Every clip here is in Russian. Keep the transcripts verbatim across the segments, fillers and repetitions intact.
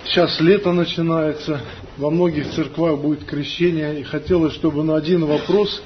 Сейчас лето начинается, во многих церквах будет крещение, и хотелось, чтобы на один вопрос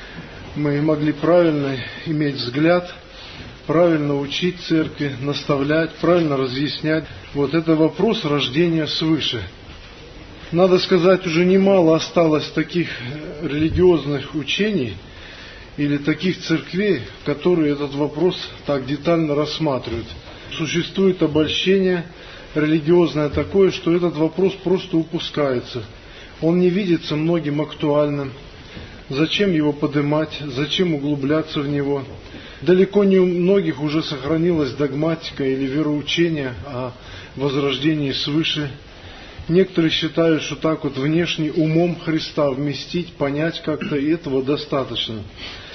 мы могли правильно иметь взгляд, правильно учить церкви, наставлять, правильно разъяснять. Вот это вопрос рождения свыше. Надо сказать, уже немало осталось таких религиозных учений или таких церквей, которые этот вопрос так детально рассматривают. Существует обольщение религиозное такое, что этот вопрос просто упускается. Он не видится многим актуальным. Зачем его поднимать, зачем углубляться в него? Далеко не у многих уже сохранилась догматика или вероучение о возрождении свыше. Некоторые считают, что так вот внешне умом Христа вместить, понять как-то, и этого достаточно.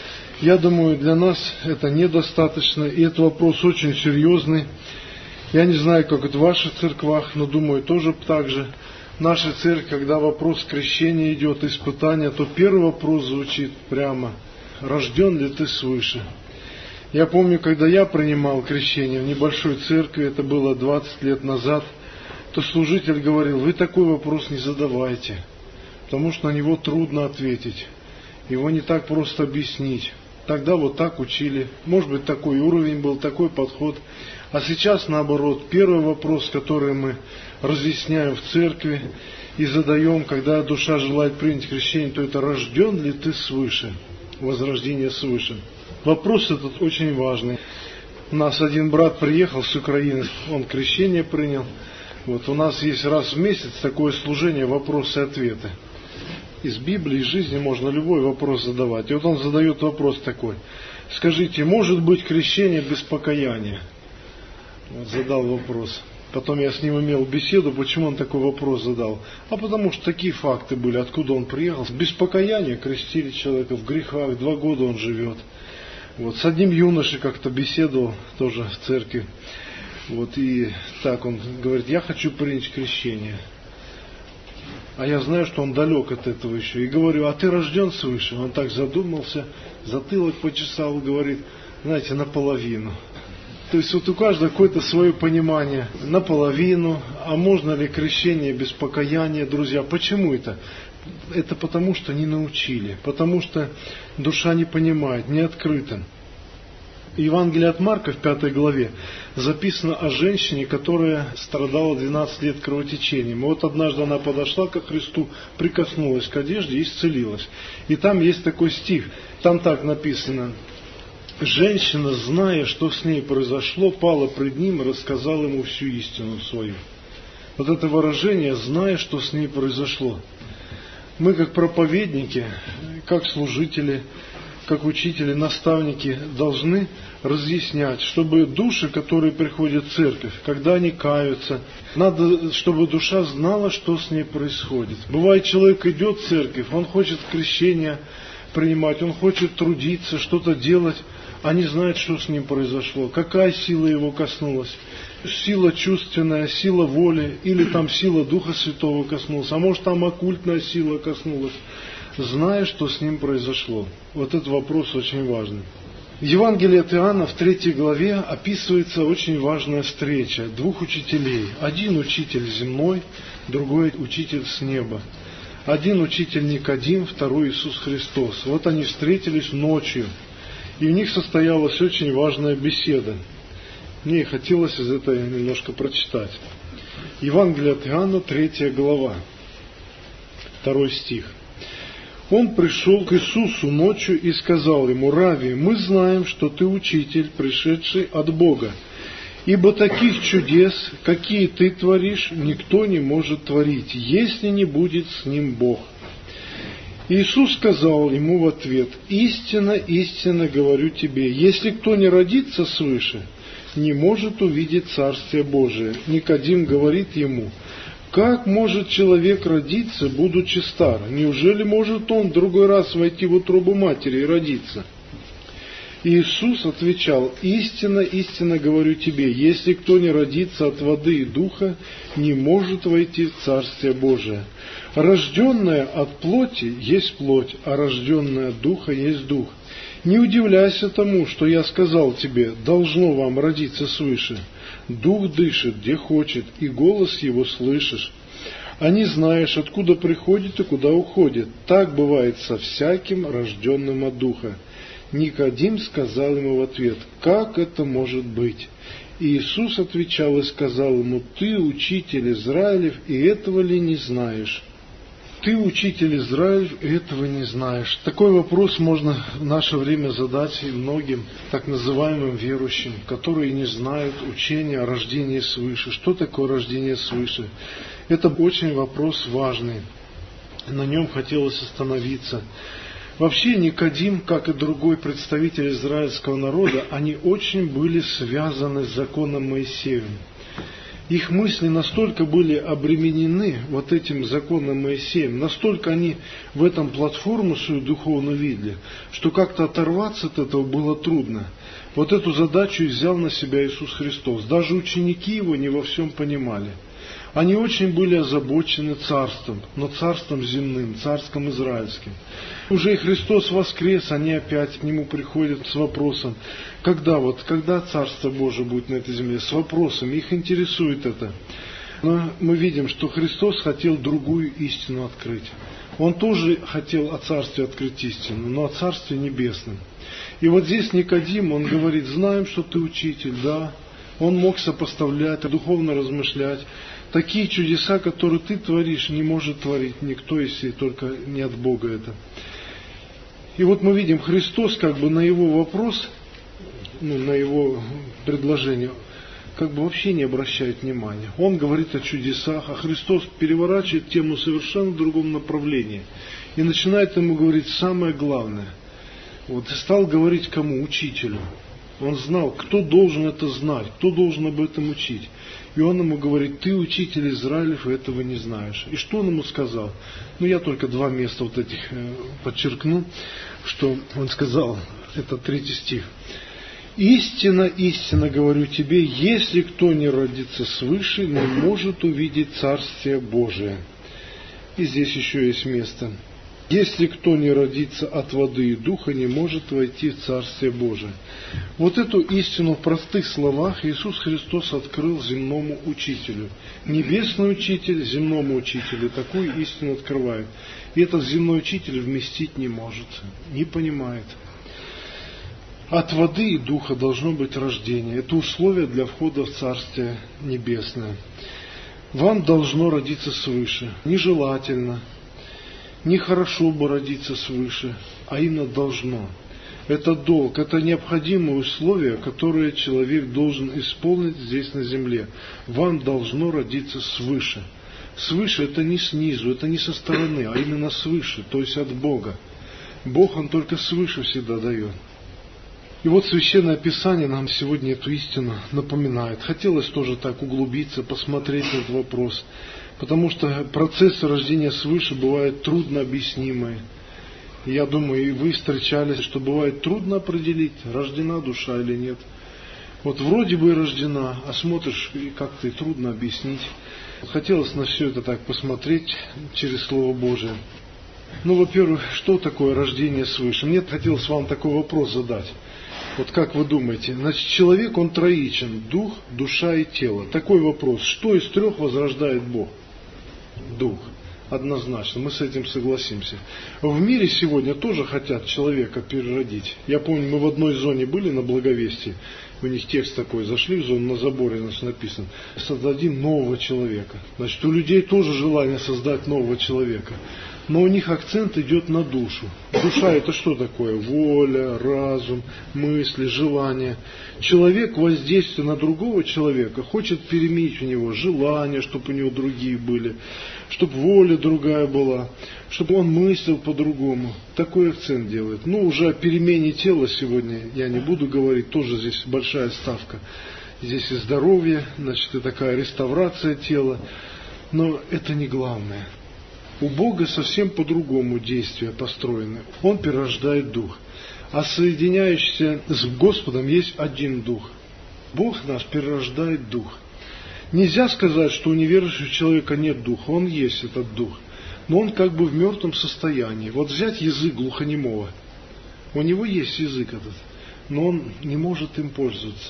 Я думаю, для нас это недостаточно, и этот вопрос очень серьезный. Я не знаю, как это в ваших церквах, но думаю, тоже так же. Наша церковь, когда вопрос крещения идет, испытания, то первый вопрос звучит прямо: рожден ли ты свыше? Я помню, когда я принимал крещение в небольшой церкви, это было двадцать лет назад, то служитель говорил: вы такой вопрос не задавайте, потому что на него трудно ответить, его не так просто объяснить. Тогда вот так учили, может быть, такой уровень был, такой подход. А сейчас, наоборот, первый вопрос, который мы разъясняем в церкви и задаем, когда душа желает принять крещение, то это: рожден ли ты свыше, возрождение свыше. Вопрос этот очень важный. У нас один брат приехал с Украины, он крещение принял. Вот у нас есть раз в месяц такое служение «Вопросы и ответы». Из Библии, из жизни можно любой вопрос задавать. И вот он задает вопрос такой: скажите, может быть крещение без покаяния? Вот задал вопрос. Потом я с ним имел беседу, почему он такой вопрос задал. А потому что такие факты были, откуда он приехал. Без покаяния крестили человека в грехах, два года он живет. Вот с одним юношей как-то беседовал, тоже в церкви. Вот и так он говорит: я хочу принять крещение. А я знаю, что он далек от этого еще. И говорю: а ты рожден свыше? Он так задумался, затылок почесал, говорит: знаете, наполовину. То есть вот у каждого какое-то свое понимание. Наполовину. А можно ли крещение без покаяния, друзья? Почему это? Это потому, что не научили. Потому что душа не понимает, не открыта. Евангелие от Марка в пятой главе записано о женщине, которая страдала двенадцать лет кровотечением. И вот однажды она подошла ко Христу, прикоснулась к одежде и исцелилась. И там есть такой стих, там так написано: женщина, зная, что с ней произошло, пала пред ним и рассказала ему всю истину свою. Вот это выражение: зная, что с ней произошло. Мы, как проповедники, как служители, как учители, наставники, должны разъяснять, чтобы души, которые приходят в церковь, когда они каются, надо, чтобы душа знала, что с ней происходит. Бывает, человек идет в церковь, он хочет крещение принимать, он хочет трудиться, что-то делать, а не знает, что с ним произошло, какая сила его коснулась. Сила чувственная, сила воли, или там сила Духа Святого коснулась, а может там оккультная сила коснулась. Зная, что с ним произошло. Вот этот вопрос очень важный. В Евангелии от Иоанна в третьей главе описывается очень важная встреча двух учителей. Один учитель земной, другой учитель с неба. Один учитель Никодим, второй Иисус Христос. Вот они встретились ночью, и у них состоялась очень важная беседа. Мне хотелось из этого немножко прочитать. Евангелие от Иоанна, третья глава, второй стих. Он пришел к Иисусу ночью и сказал ему: Рави, мы знаем, что ты учитель, пришедший от Бога, ибо таких чудес, какие ты творишь, никто не может творить, если не будет с ним Бог. Иисус сказал ему в ответ: истинно, истинно говорю тебе, если кто не родится свыше, не может увидеть Царствие Божие. Никодим говорит ему: как может человек родиться, будучи стар? Неужели может он в другой раз войти в утробу матери и родиться? Иисус отвечал: истинно, истинно говорю тебе, если кто не родится от воды и духа, не может войти в Царствие Божие. Рожденное от плоти есть плоть, а рожденное от духа есть дух. Не удивляйся тому, что я сказал тебе: должно вам родиться свыше. Дух дышит, где хочет, и голос его слышишь. А не знаешь, откуда приходит и куда уходит. Так бывает со всяким, рожденным от Духа. Никодим сказал ему в ответ: как это может быть? И Иисус отвечал и сказал ему: ты учитель Израилев, и этого ли не знаешь? Ты учитель Израилев, и этого не знаешь. Такой вопрос можно в наше время задать и многим так называемым верующим, которые не знают учения о рождении свыше. Что такое рождение свыше? Это очень вопрос важный. На нем хотелось остановиться. Вообще Никодим, как и другой представитель израильского народа, они очень были связаны с законом Моисеевым. Их мысли настолько были обременены вот этим законом Моисеем, настолько они в этом платформу свою духовную видели, что как-то оторваться от этого было трудно. Вот эту задачу и взял на себя Иисус Христос. Даже ученики Его не во всем понимали. Они очень были озабочены царством, но царством земным, царским израильским. Уже и Христос воскрес, они опять к Нему приходят с вопросом, когда вот, когда Царство Божие будет на этой земле, с вопросом, их интересует это. Но мы видим, что Христос хотел другую истину открыть. Он тоже хотел о Царстве открыть истину, но о Царстве Небесном. И вот здесь Никодим, он говорит: знаем, что ты учитель, да. Он мог сопоставлять, духовно размышлять. Такие чудеса, которые ты творишь, не может творить никто, если только не от Бога это. И вот мы видим, Христос как бы на его вопрос, ну, на его предложение, как бы вообще не обращает внимания. Он говорит о чудесах, а Христос переворачивает тему совершенно в другом направлении. И начинает ему говорить самое главное. Вот, и стал говорить кому? Учителю. Он знал, кто должен это знать, кто должен об этом учить. И он ему говорит: ты учитель Израилев, и этого не знаешь. И что он ему сказал? Ну, я только два места вот этих э, подчеркну, что он сказал, это третий стих. Истинно, истинно говорю тебе, если кто не родится свыше, не может увидеть Царствие Божие. И здесь еще есть место. Если кто не родится от воды и духа, не может войти в Царствие Божие. Вот эту истину в простых словах Иисус Христос открыл земному учителю. Небесный учитель земному учителю такую истину открывает. И этот земной учитель вместить не может, не понимает. От воды и духа должно быть рождение. Это условие для входа в Царствие Небесное. Вам должно родиться свыше. Нежелательно. Нехорошо бы родиться свыше, а именно должно. Это долг, это необходимое условие, которое человек должен исполнить здесь на земле. Вам должно родиться свыше. Свыше это не снизу, это не со стороны, а именно свыше, то есть от Бога. Бог, Он только свыше всегда дает. И вот Священное Писание нам сегодня эту истину напоминает. Хотелось тоже так углубиться, посмотреть на этот вопрос. Потому что процессы рождения свыше бывают трудно объяснимые. Я думаю, и вы встречались, что бывает трудно определить, рождена душа или нет. Вот вроде бы и рождена, а смотришь, и как-то и трудно объяснить. Хотелось на все это так посмотреть через Слово Божие. Ну, во-первых, что такое рождение свыше? Мне хотелось вам такой вопрос задать. Вот как вы думаете, значит, человек, он троичен, дух, душа и тело. Такой вопрос, что из трех возрождает Бог? Дух. Однозначно, мы с этим согласимся. В мире сегодня тоже хотят человека переродить. Я помню, мы в одной зоне были на Благовестии, у них текст такой, зашли в зону, на заборе значит, написано: создадим нового человека. Значит, у людей тоже желание создать нового человека. Но у них акцент идет на душу. Душа это что такое? Воля, разум, мысли, желания. Человек, воздействуя на другого человека, хочет переменить у него желания, чтобы у него другие были, чтобы воля другая была, чтобы он мыслил по-другому. Такой акцент делает. Ну, уже о перемене тела сегодня я не буду говорить, тоже здесь большая ставка. Здесь и здоровье, значит, и такая реставрация тела. Но это не главное. У Бога совсем по-другому действия построены. Он перерождает дух. А соединяющийся с Господом есть один дух. Бог наш перерождает дух. Нельзя сказать, что у неверующего человека нет духа. Он есть этот дух. Но он как бы в мертвом состоянии. Вот взять язык глухонемого. У него есть язык этот. Но он не может им пользоваться.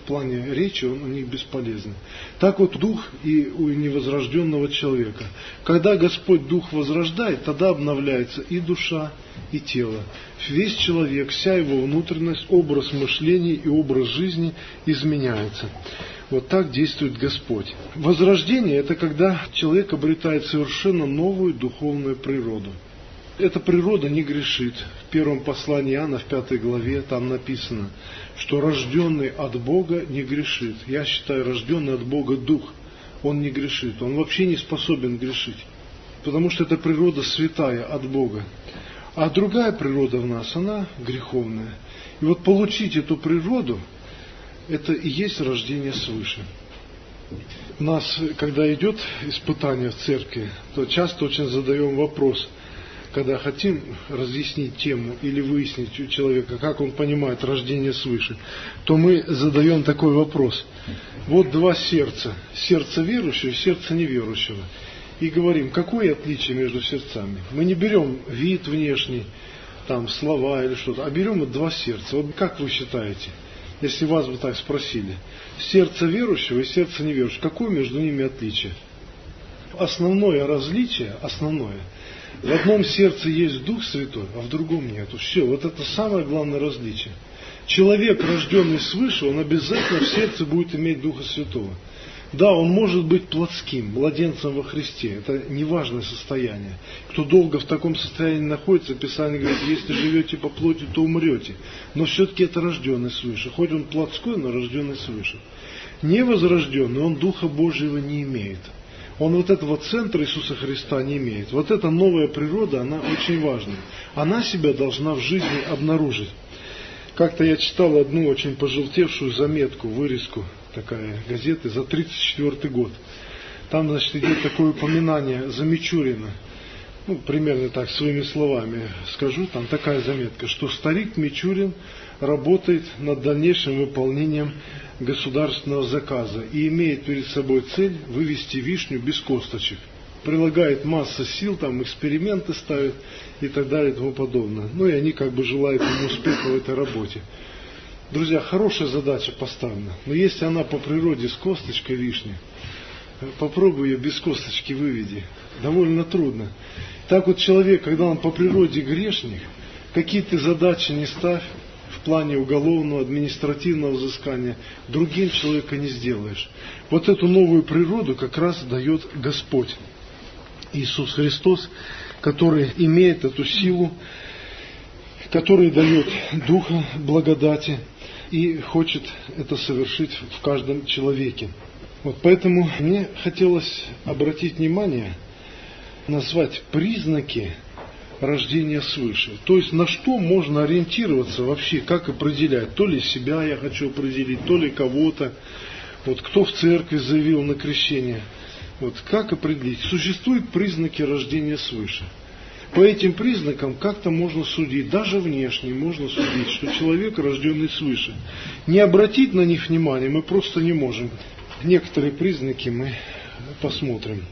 в плане речи он у них бесполезный. Так вот дух и у невозрожденного человека. Когда Господь дух возрождает, тогда обновляется и душа, и тело. Весь человек, вся его внутренность, образ мышления и образ жизни изменяется. Вот так действует Господь. Возрождение – это когда человек обретает совершенно новую духовную природу. Эта природа не грешит. В первом послании Иоанна, в пятой главе, там написано, что рожденный от Бога не грешит. Я считаю, рожденный от Бога дух, он не грешит. Он вообще не способен грешить. Потому что эта природа святая от Бога. А другая природа в нас, она греховная. И вот получить эту природу, это и есть рождение свыше. У нас, когда идет испытание в церкви, то часто очень задаем вопрос, когда хотим разъяснить тему или выяснить у человека, как он понимает рождение свыше, то мы задаем такой вопрос. Вот два сердца. Сердце верующего и сердце неверующего. И говорим, какое отличие между сердцами? Мы не берем вид внешний, там слова или что-то, а берем вот два сердца. Вот как вы считаете, если вас бы так спросили, сердце верующего и сердце неверующего, какое между ними отличие? Основное различие, основное, в одном сердце есть Дух Святой, а в другом нету. Все, вот это самое главное различие. Человек, рожденный свыше, он обязательно в сердце будет иметь Духа Святого. Да, он может быть плотским, младенцем во Христе. Это неважное состояние. Кто долго в таком состоянии находится, Писание говорит, если живете по плоти, то умрете. Но все-таки это рожденный свыше. Хоть он плотской, но рожденный свыше. Невозрожденный, он Духа Божьего не имеет. Он вот этого центра Иисуса Христа не имеет. Вот эта новая природа, она очень важна. Она себя должна в жизни обнаружить. Как-то я читал одну очень пожелтевшую заметку, вырезку, такая газеты, за тридцать четвёртый год. Там, значит, идет такое упоминание за Мичурина. Ну, примерно так, своими словами скажу, там такая заметка, что старик Мичурин работает над дальнейшим выполнением государственного заказа и имеет перед собой цель вывести вишню без косточек. Прилагает масса сил, там эксперименты ставит и так далее и тому подобное. Ну и они как бы желают ему успеха в этой работе. Друзья, хорошая задача поставлена, но если она по природе с косточкой вишни, попробуй ее без косточки выведи. Довольно трудно. Так вот человек, когда он по природе грешник, какие ты задачи не ставь, в плане уголовного, административного взыскания, другим человека не сделаешь. Вот эту новую природу как раз дает Господь Иисус Христос, который имеет эту силу, который дает Духа благодати и хочет это совершить в каждом человеке. Вот поэтому мне хотелось обратить внимание, назвать признаки рождения свыше. То есть на что можно ориентироваться вообще, как определять. То ли себя я хочу определить, то ли кого-то. Вот кто в церкви заявил на крещение. Вот как определить? Существуют признаки рождения свыше. По этим признакам как-то можно судить, даже внешне можно судить, что человек рожденный свыше. Не обратить на них внимания мы просто не можем. Некоторые признаки мы посмотрим.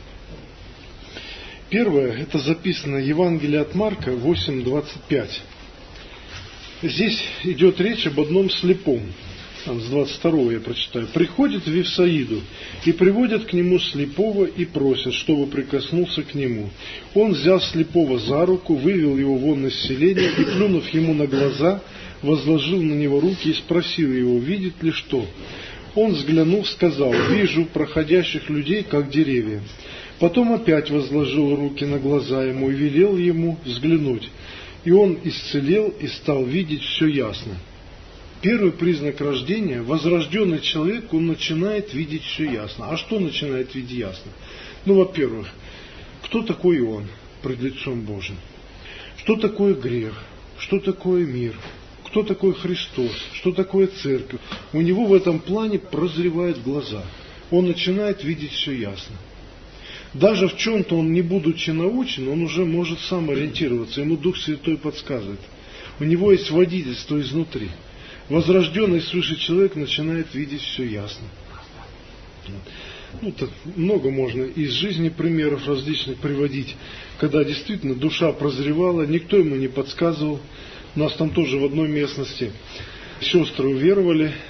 Первое, это записано в Евангелии от Марка восемь двадцать пять. Здесь идет речь об одном слепом. Там с двадцать второго я прочитаю. «Приходят в Вифсаиду, и приводят к нему слепого, и просят, чтобы прикоснулся к нему. Он взял слепого за руку, вывел его вон из селения, и, плюнув ему на глаза, возложил на него руки и спросил его, видит ли что. Он, взглянув, сказал, вижу проходящих людей, как деревья. Потом опять возложил руки на глаза ему и велел ему взглянуть. И он исцелел и стал видеть все ясно». Первый признак рождения, возрожденный человек, он начинает видеть все ясно. А что начинает видеть ясно? Ну, во-первых, кто такой он пред лицом Божьим? Что такое грех? Что такое мир? Кто такой Христос? Что такое церковь? У него в этом плане прозревают глаза. Он начинает видеть все ясно. Даже в чем-то он, не будучи научен, он уже может сам ориентироваться. Ему Дух Святой подсказывает. У него есть водительство изнутри. Возрожденный свыше человек начинает видеть все ясно. Ну, так много можно из жизни примеров различных приводить, когда действительно душа прозревала, никто ему не подсказывал. У нас там тоже в одной местности сестры уверовали,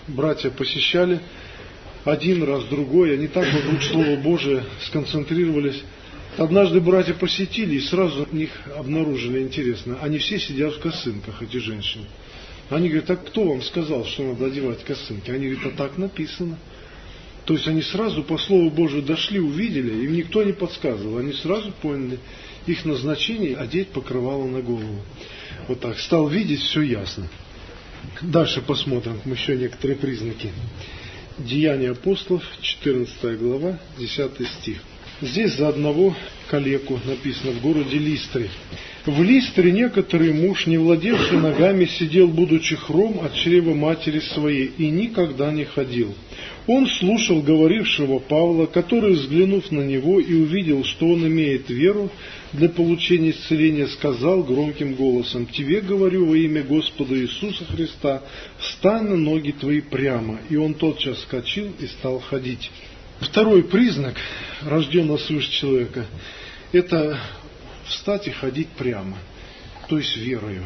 братья посещали один раз, другой, они так вокруг Слова Божия сконцентрировались. Однажды братья посетили, и сразу у них обнаружили, интересно, они все сидят в косынках, эти женщины. Они говорят: а кто вам сказал, что надо одевать косынки? Они говорят: а так написано. То есть они сразу по Слову Божию дошли, увидели, им никто не подсказывал. Они сразу поняли их назначение — одеть покрывало на голову. Вот так, стал видеть, все ясно. Дальше посмотрим еще некоторые признаки. Деяния апостолов, четырнадцатая глава, десятый стих. Здесь за одного калеку написано: в городе Листре. В Листре некоторый муж, не владевший ногами, сидел, будучи хром от чрева матери своей, и никогда не ходил. Он слушал говорившего Павла, который, взглянув на него и увидел, что он имеет веру для получения исцеления, сказал громким голосом: «Тебе говорю во имя Господа Иисуса Христа, встань на ноги твои прямо». И он тотчас вскочил и стал ходить. Второй признак рожденного свыше человека — это встать и ходить прямо, то есть верою.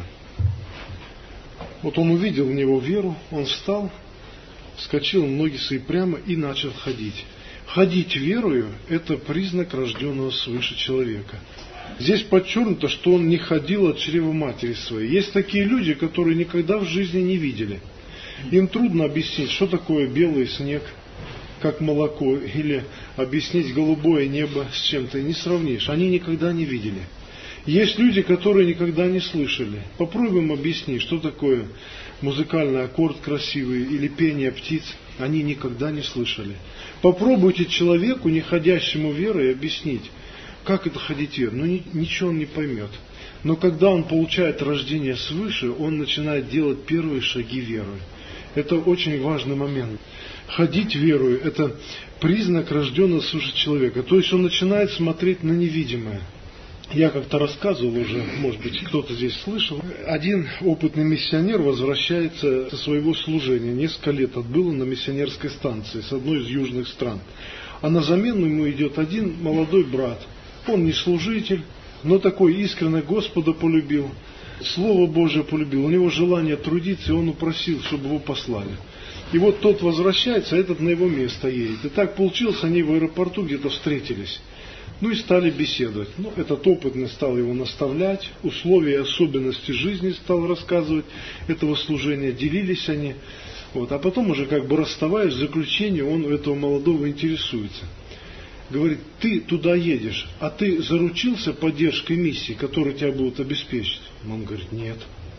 Вот он увидел в него веру, он встал, вскочил на ноги свои прямо и начал ходить. Ходить верою — это признак рожденного свыше человека. Здесь подчеркнуто, что он не ходил от чрева матери своей. Есть такие люди, которые никогда в жизни не видели. Им трудно объяснить, что такое белый снег, как молоко, или объяснить голубое небо с чем-то, и не сравнишь. Они никогда не видели. Есть люди, которые никогда не слышали. Попробуем объяснить, что такое музыкальный аккорд красивый или пение птиц. Они никогда не слышали. Попробуйте человеку, не ходящему верой, объяснить, как это ходить верой. Ну, ни, ничего он не поймет. Но когда он получает рождение свыше, он начинает делать первые шаги верой. Это очень важный момент. Ходить верою — это признак рожденного свыше человека. То есть он начинает смотреть на невидимое. Я как-то рассказывал уже, может быть, кто-то здесь слышал. Один опытный миссионер возвращается со своего служения. Несколько лет отбыл на миссионерской станции с одной из южных стран. А на замену ему идет один молодой брат. Он не служитель, но такой искренне Господа полюбил, Слово Божие полюбил. У него желание трудиться, и он упросил, чтобы его послали. И вот тот возвращается, а этот на его место едет. И так получилось, они в аэропорту где-то встретились. Ну и стали беседовать. Ну, этот опытный стал его наставлять, условия и особенности жизни стал рассказывать этого служения, делились они. Вот. А потом уже как бы расставаясь, в заключение он у этого молодого интересуется. Говорит: ты туда едешь, а ты заручился поддержкой миссии, которую тебя будут обеспечить? Он говорит: нет.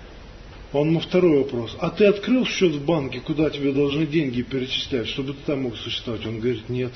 Он ему второй вопрос: а ты открыл счет в банке, куда тебе должны деньги перечислять, чтобы ты там мог существовать? Он говорит: нет.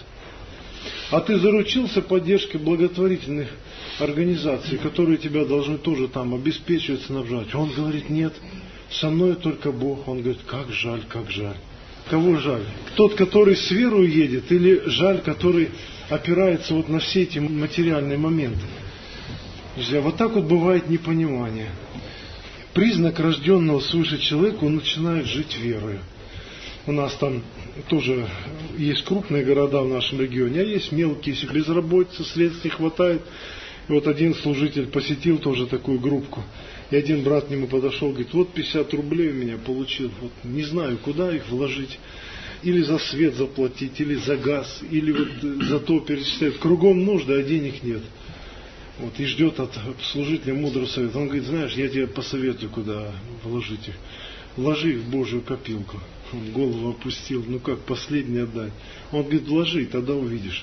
А ты заручился поддержкой благотворительных организаций, которые тебя должны тоже там обеспечивать, снабжать? Он говорит: нет. Со мной только Бог. Он говорит: как жаль, как жаль. Кого жаль? Тот, который с верой едет, или жаль, который опирается вот на все эти материальные моменты? Друзья, вот так вот бывает непонимание. Признак рожденного свыше человека — он начинает жить верою. У нас там тоже есть крупные города в нашем регионе, а есть мелкие, если безработица, средств не хватает. И вот один служитель посетил тоже такую группку. И один брат к нему подошел, говорит: вот пятьдесят рублей у меня получил, вот не знаю, куда их вложить. Или за свет заплатить, или за газ, или вот за то перечислять. Кругом нужды, а денег нет. Вот, и ждет от служителя мудрого совета. Он говорит: знаешь, я тебе посоветую, куда вложить их. Вложи их в Божию копилку. Он голову опустил: ну как, последний отдай. Он говорит: вложи, тогда увидишь.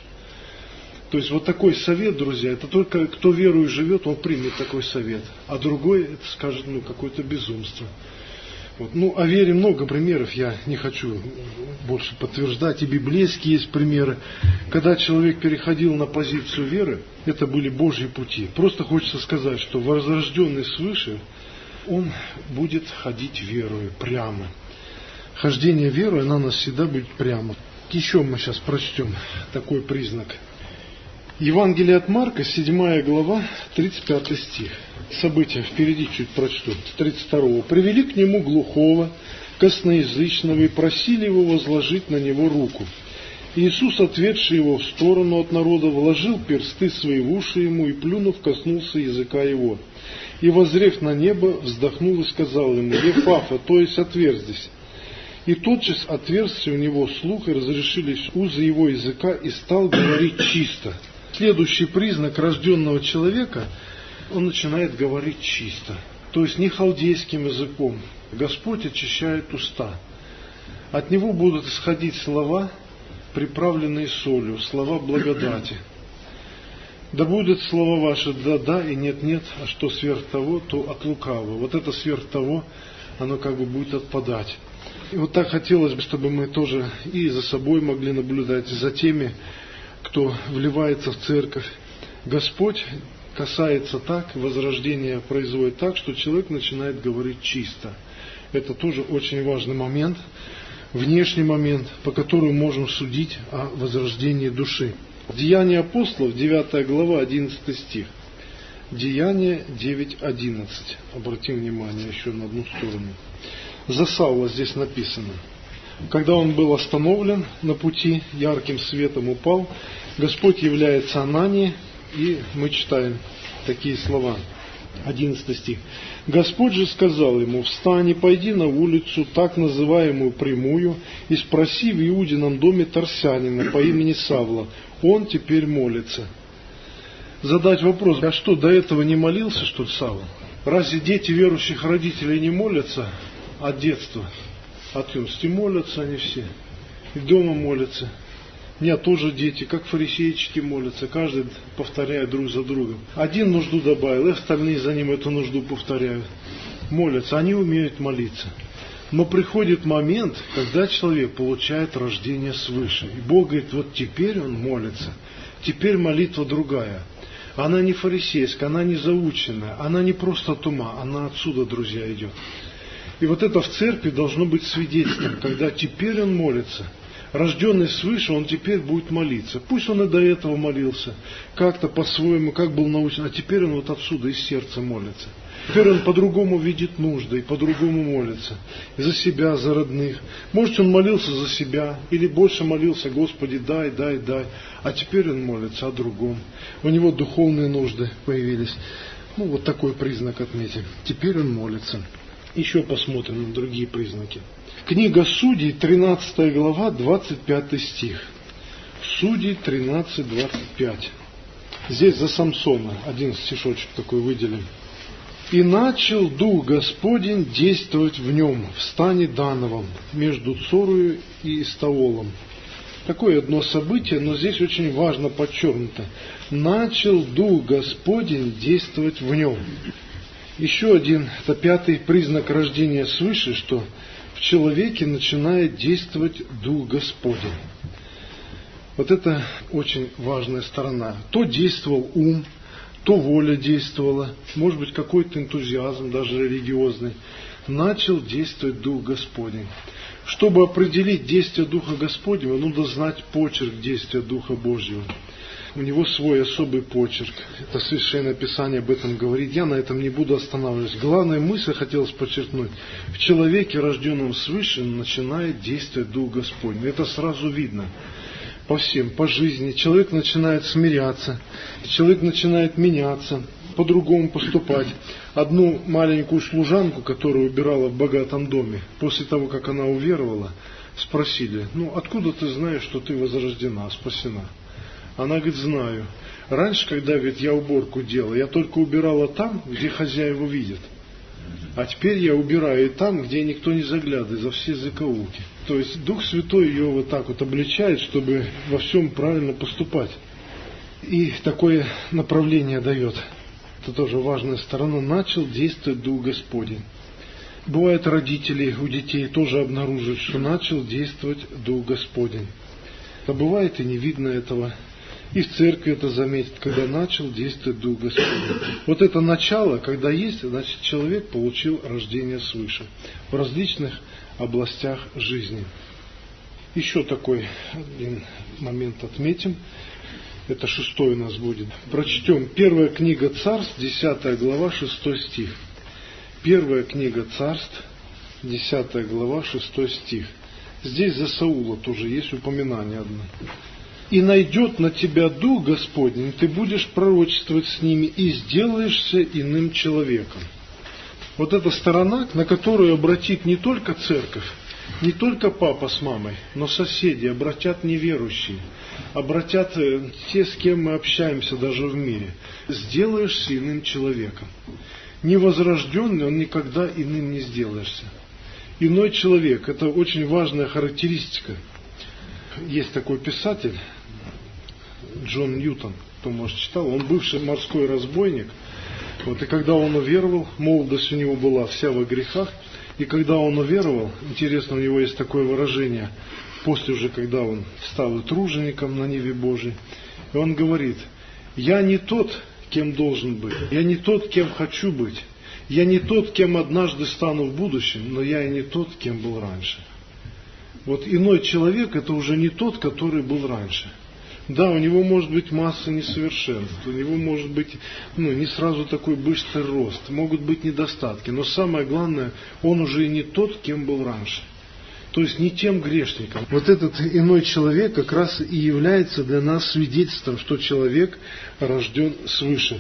То есть вот такой совет, друзья, это только кто верою живет, он примет такой совет. А другой это скажет: ну какое-то безумство. Вот. Ну, о вере много примеров, я не хочу больше подтверждать. И библейские есть примеры. Когда человек переходил на позицию веры, это были Божьи пути. Просто хочется сказать, что возрожденный свыше, он будет ходить верою прямо. Хождение верой, она у нас всегда будет прямо. Еще мы сейчас прочтем такой признак. Евангелие от Марка, седьмая глава, тридцать пятый стих. События впереди чуть прочту. тридцать второго. «Привели к нему глухого, косноязычного, и просили его возложить на него руку. Иисус, отведший его в сторону от народа, вложил персты свои в уши ему и, плюнув, коснулся языка его. И, воззрев на небо, вздохнул и сказал ему: Ефафа, то есть отверзись. И тотчас отверзся у него слух, и разрешились узы его языка, и стал говорить чисто. Следующий признак рожденного человека, он начинает говорить чисто. То есть не халдейским языком. Господь очищает уста. От него будут исходить слова, приправленные солью, слова благодати. Да будут слова ваши да-да и нет-нет, а что сверх того, то от лукавого. Вот это сверх того, оно как бы будет отпадать. И вот так хотелось бы, чтобы мы тоже и за собой могли наблюдать, и за теми, кто вливается в церковь. Господь касается так, возрождение производит так, что человек начинает говорить чисто. Это тоже очень важный момент, внешний момент, по которому можем судить о возрождении души. Деяния апостолов, девятая глава, одиннадцатый стих. Деяния девять одиннадцать. Обратим внимание еще на одну сторону. За Савла здесь написано. Когда он был остановлен на пути, ярким светом упал, Господь является Анании, и мы читаем такие слова. одиннадцатый стих. Господь же сказал ему: встань и пойди на улицу, так называемую прямую, и спроси в Иудином доме Тарсянина по имени Савла. Он теперь молится. Задать вопрос: а что, до этого не молился, что ли, Савл? Разве дети верующих родителей не молятся от детства? От юности молятся они все. И дома молятся. У меня тоже дети, как фарисеечки, молятся. Каждый повторяет друг за другом. Один нужду добавил, и остальные за ним эту нужду повторяют. Молятся, они умеют молиться. Но приходит момент, когда человек получает рождение свыше. И Бог говорит: вот теперь он молится. Теперь молитва другая. Она не фарисейская, она не заученная, она не просто от ума, она отсюда, друзья, идет. И вот это в церкви должно быть свидетельством, когда теперь он молится. Рожденный свыше, он теперь будет молиться. Пусть он и до этого молился, как-то по-своему, как был научен, а теперь он вот отсюда, из сердца молится. Теперь он по-другому видит нужды и по-другому молится. И за себя, за родных. Может, он молился за себя, или больше молился: Господи, дай, дай, дай. А теперь он молится о другом. У него духовные нужды появились. Ну, вот такой признак отметим. Теперь он молится. Еще посмотрим на другие признаки. Книга Судей, тринадцатая глава, двадцать пятый стих. Судей тринадцать, двадцать пять. Здесь за Самсона один стишочек такой выделим. «И начал Дух Господень действовать в нем, в стане Дановом, между Цорою и Истаолом». Такое одно событие, но здесь очень важно подчеркнуто. Начал Дух Господень действовать в нем. Еще один, это пятый признак рождения свыше, что в человеке начинает действовать Дух Господень. Вот это очень важная сторона. То действовал ум, то воля действовала, может быть, какой-то энтузиазм, даже религиозный. Начал действовать Дух Господень. Чтобы определить действие Духа Господнего, нужно знать почерк действия Духа Божьего. У него свой особый почерк. Это Священное Писание об этом говорит. Я на этом не буду останавливаться. Главная мысль хотелось подчеркнуть. В человеке, рожденном свыше, начинает действовать Дух Господень. Это сразу видно. По всем, по жизни. Человек начинает смиряться. Человек начинает меняться, по-другому поступать. Одну маленькую служанку, которая убирала в богатом доме, после того, как она уверовала, спросили: ну, откуда ты знаешь, что ты возрождена, спасена? Она говорит: знаю. Раньше, когда, говорит, я уборку делала, я только убирала там, где хозяева видят. А теперь я убираю и там, где никто не заглядывает, за все закоулки. То есть Дух Святой ее вот так вот обличает, чтобы во всем правильно поступать. И такое направление дает. Это тоже важная сторона. Начал действовать Дух Господень. Бывает, родители у детей тоже обнаруживают, что начал действовать Дух Господень. А бывает и не видно этого. И в церкви это заметит, когда начал действовать Дух Господень. Вот это начало, когда есть, значит, человек получил рождение свыше в различных областях жизни. Еще такой один момент отметим. Это шестой у нас будет. Прочтем. Первая книга Царств, десятая глава, шестой стих. Первая книга Царств, десятая глава, шестой стих. Здесь за Саула тоже есть упоминание одно. «И найдет на тебя Дух Господень, ты будешь пророчествовать с ними, и сделаешься иным человеком». Вот эта сторона, на которую обратит не только церковь, не только папа с мамой, но соседи, обратят неверующие, обратят те, с кем мы общаемся даже в мире. Сделаешься иным человеком. Невозрожденный, он никогда иным не сделаешься. Иной человек – это очень важная характеристика. Есть такой писатель, Джон Ньютон, кто, может, читал, он бывший морской разбойник. Вот, и когда он уверовал, молодость у него была вся во грехах, и когда он уверовал, интересно, у него есть такое выражение, после уже, когда он стал и тружеником на ниве Божией, и он говорит: «Я не тот, кем должен быть, я не тот, кем хочу быть, я не тот, кем однажды стану в будущем, но я и не тот, кем был раньше». Вот иной человек – это уже не тот, который был раньше. Да, у него может быть масса несовершенств, у него может быть ну, не сразу такой быстрый рост, могут быть недостатки, но самое главное, он уже и не тот, кем был раньше. То есть не тем грешником. Вот этот иной человек как раз и является для нас свидетельством, что человек рожден свыше.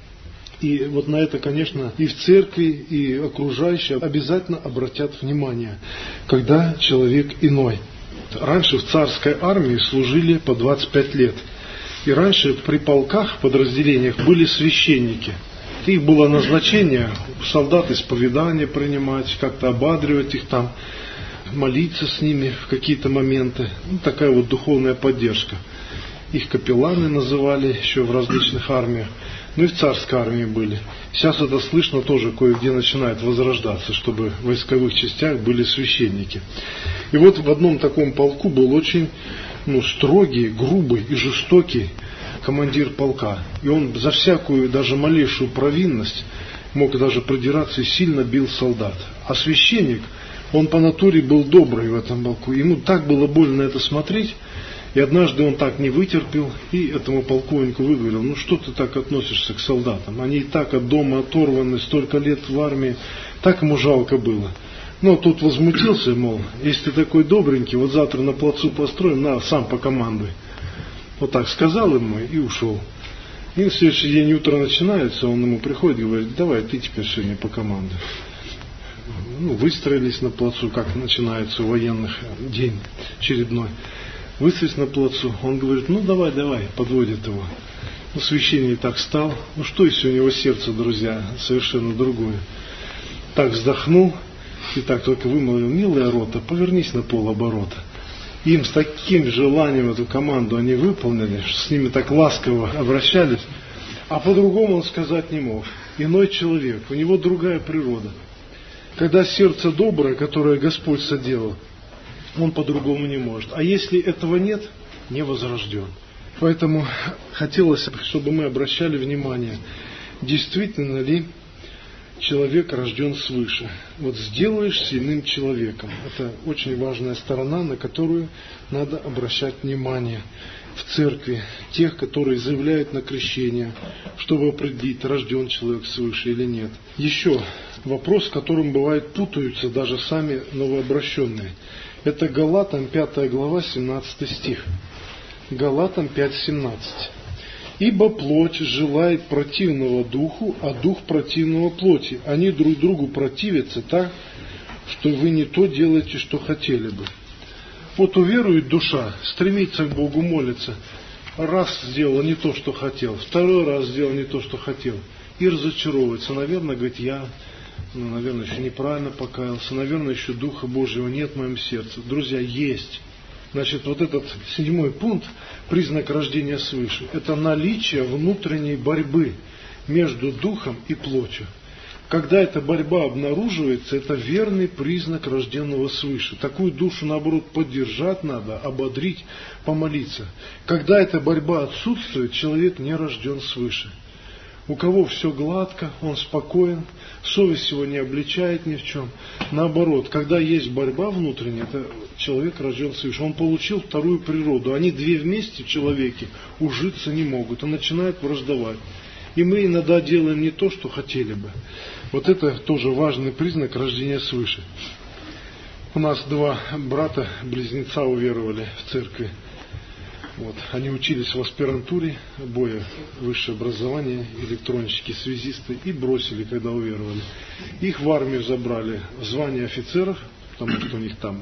И вот на это, конечно, и в церкви, и окружающие обязательно обратят внимание, когда человек иной. Раньше в царской армии служили по двадцать пять лет. И раньше при полках, подразделениях были священники. Их было назначение солдат исповедания принимать, как-то ободривать их там, молиться с ними в какие-то моменты. Ну, такая вот духовная поддержка. Их капелланы называли еще в различных армиях. Ну и в царской армии были. Сейчас это слышно тоже кое-где начинает возрождаться, чтобы в войсковых частях были священники. И вот в одном таком полку был очень ну, строгий, грубый и жестокий командир полка. И он за всякую, даже малейшую провинность мог даже придираться и сильно бил солдат. А священник, он по натуре был добрый в этом полку. Ему так было больно это смотреть. И однажды он так не вытерпел и этому полковнику выговорил: ну что ты так относишься к солдатам? Они и так от дома оторваны, столько лет в армии, так ему жалко было. Но тут возмутился, мол, если ты такой добренький, вот завтра на плацу построим, на, сам покомандуй. Вот так сказал ему и ушел. И на следующий день утро начинается, он ему приходит и говорит: давай ты теперь сегодня покомандуй. Ну, выстроились на плацу, как начинается у военных день очередной. Выстроились на плацу, он говорит: ну давай, давай, подводит его. Ну, священник так стал, ну что если у него сердце, друзья, совершенно другое. Так вздохнул и так только вымолвил: милая рота, повернись на полоборота. Им с таким желанием эту команду они выполнили, что с ними так ласково обращались, а по-другому он сказать не мог. Иной человек, у него другая природа. Когда сердце доброе, которое Господь соделал, он по-другому не может. А если этого нет, не возрожден. Поэтому хотелось, чтобы мы обращали внимание, действительно ли человек рожден свыше. Вот сделаешься иным человеком. Это очень важная сторона, на которую надо обращать внимание в церкви. Тех, которые заявляют на крещение, чтобы определить, рожден человек свыше или нет. Еще вопрос, которым бывает путаются даже сами новообращенные. Это Галатам пятая глава, семнадцатый стих. Галатам пять семнадцать. «Ибо плоть желает противного духу, а дух противного плоти. Они друг другу противятся так, что вы не то делаете, что хотели бы». Вот уверует душа, стремится к Богу, молится. Раз сделал не то, что хотел, второй раз сделал не то, что хотел. И разочаровывается. Наверное, говорит, я... Ну, наверное, еще неправильно покаялся, наверное, еще Духа Божьего нет в моем сердце. Друзья, есть. Значит, вот этот седьмой пункт, признак рождения свыше, это наличие внутренней борьбы между духом и плотью. Когда эта борьба обнаруживается, это верный признак рожденного свыше. Такую душу, наоборот, поддержать надо, ободрить, помолиться. Когда эта борьба отсутствует, человек не рожден свыше. У кого все гладко, он спокоен, совесть его не обличает ни в чем. Наоборот, когда есть борьба внутренняя, это человек рожден свыше. Он получил вторую природу. Они две вместе в человеке ужиться не могут, он начинает враждовать. И мы иногда делаем не то, что хотели бы. Вот это тоже важный признак рождения свыше. У нас два брата-близнеца уверовали в церкви. Вот. Они учились в аспирантуре, обои высшее образование, электронщики, связисты, и бросили, когда уверовали. Их в армию забрали в звание офицеров, потому что у них там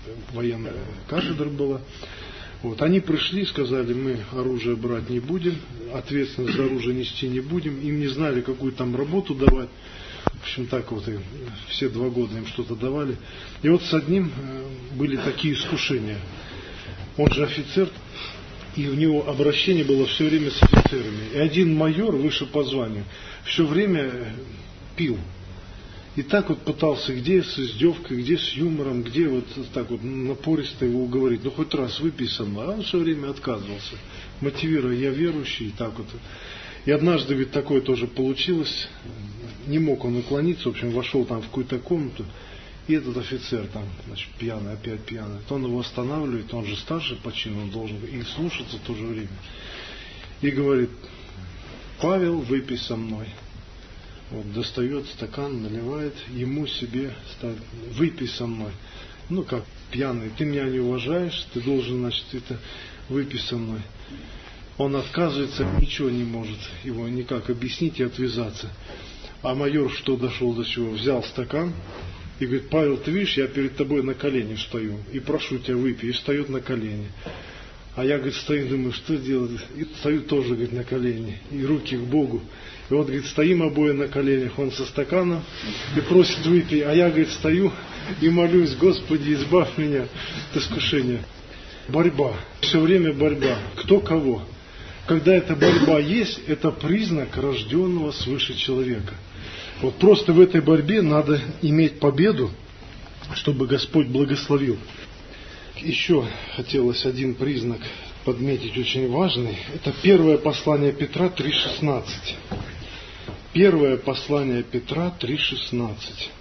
военная кафедра была. Вот, они пришли, сказали, мы оружие брать не будем, ответственность за оружие нести не будем. Им не знали, какую там работу давать. В общем, так вот и все два года им что-то давали. И вот с одним были такие искушения. Он же офицер, и у него обращение было все время с офицерами. И один майор, выше по званию, все время пил. И так вот пытался, где с издевкой, где с юмором, где вот так вот напористо его уговорить. Ну, хоть раз выпей со мной. А он все время отказывался, мотивируя, я верующий, и так вот. И однажды, ведь такое тоже получилось. Не мог он уклониться, в общем, вошел там в какую-то комнату. И этот офицер там, значит, пьяный, опять пьяный. То он его останавливает, он же старший по чину, он должен и слушаться в то же время. И говорит, Павел, выпей со мной. Вот, достает стакан, наливает, ему себе ставит, выпей со мной. Ну, как пьяный, ты меня не уважаешь, ты должен, значит, это выпей со мной. Он отказывается, ничего не может его никак объяснить и отвязаться. А майор что дошел до чего? Взял стакан и говорит, Павел, ты видишь, я перед тобой на колени стою и прошу тебя выпей. И встает на колени. А я, говорит, стою, думаю, что делать? И стою тоже, говорит, на колени. И руки к Богу. И вот, говорит, стоим обои на коленях, он со стаканом и просит выпей. А я, говорит, стою и молюсь, Господи, избавь меня от искушения. Борьба. Все время борьба. Кто кого. Когда эта борьба есть, это признак рожденного свыше человека. Вот просто в этой борьбе надо иметь победу, чтобы Господь благословил. Еще хотелось один признак подметить очень важный. Это первое послание Петра три шестнадцать. Первое послание Петра три шестнадцать.